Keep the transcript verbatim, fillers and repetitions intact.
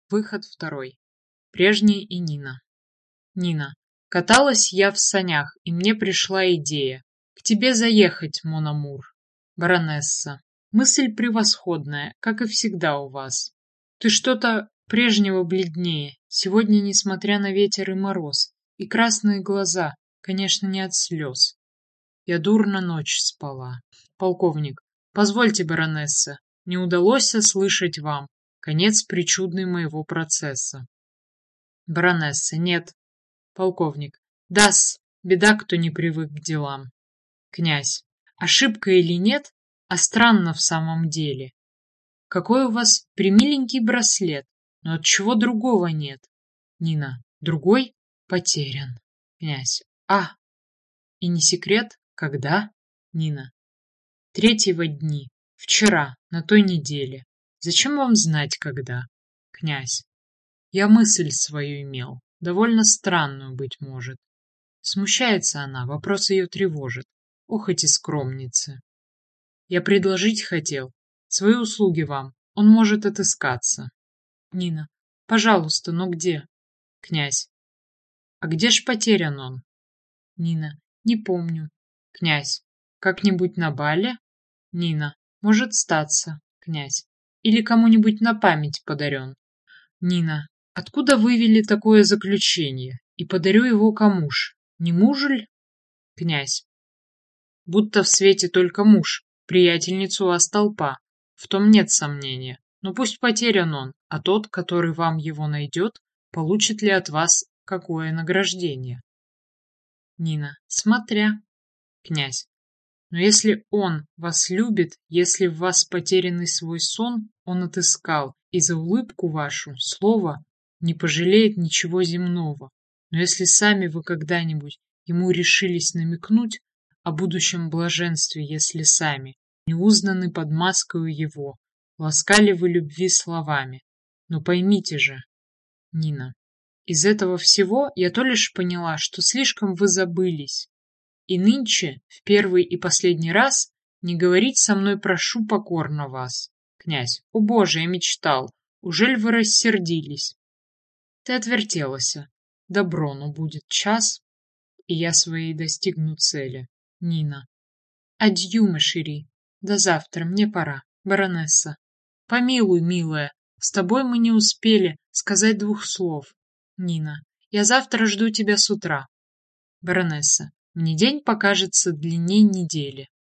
Выход второй. Прежний и Нина. Нина. Каталась я в санях, и мне пришла идея. К тебе заехать, мон амур. Баронесса. Мысль превосходная, как и всегда у вас. Ты что-то прежнего бледнее. Сегодня, несмотря на ветер и мороз, и красные глаза, конечно, не от слез. Я дурно ночь спала. Полковник. Позвольте, баронесса, не удалось слышать вам конец причудный моего процесса. Баронесса. Нет. Полковник. Да-с, беда, кто не привык к делам. Князь. Ошибка или нет, а странно в самом деле. Какой у вас примиленький браслет, но отчего другого нет? Нина. Другой потерян. Князь. А. И не секрет, когда? Нина. Третьего дни. Вчера, на той неделе. Зачем вам знать, когда? Князь. Я мысль свою имел, довольно странную, быть может. Смущается она, вопрос ее тревожит. Ох, эти скромницы. Я предложить хотел. Свои услуги вам. Он может отыскаться. Нина. Пожалуйста, но где? Князь. А где ж потерян он? Нина. Не помню. Князь. Как-нибудь на бале? Нина. Может статься. Князь. Или кому-нибудь на память подарен. Нина. Откуда вывели такое заключение? И подарю его кому ж? Не мужу ль? Князь. Будто в свете только муж. Приятельницу у вас толпа. В том нет сомнения. Но пусть потерян он, а тот, который вам его найдет, получит ли от вас какое награждение? Нина. Смотря. Князь. Но если он вас любит, если в вас потерянный свой сон он отыскал, и за улыбку вашу, слово, не пожалеет ничего земного. Но если сами вы когда-нибудь ему решились намекнуть о будущем блаженстве, если сами, не узнаны под маскою его, ласкали вы любви словами. Но поймите же, Нина, из этого всего я то лишь поняла, что слишком вы забылись. И нынче, в первый и последний раз, не говорить со мной прошу покорно вас. Князь. О Боже, я мечтал. Ужель вы рассердились? Ты отвертелася. Добро, но будет час, и я своей достигну цели. Нина. Адью, Машери. До завтра, мне пора. Баронесса. Помилуй, милая, с тобой мы не успели сказать двух слов. Нина. Я завтра жду тебя с утра. Баронесса. Мне день покажется длинней недели.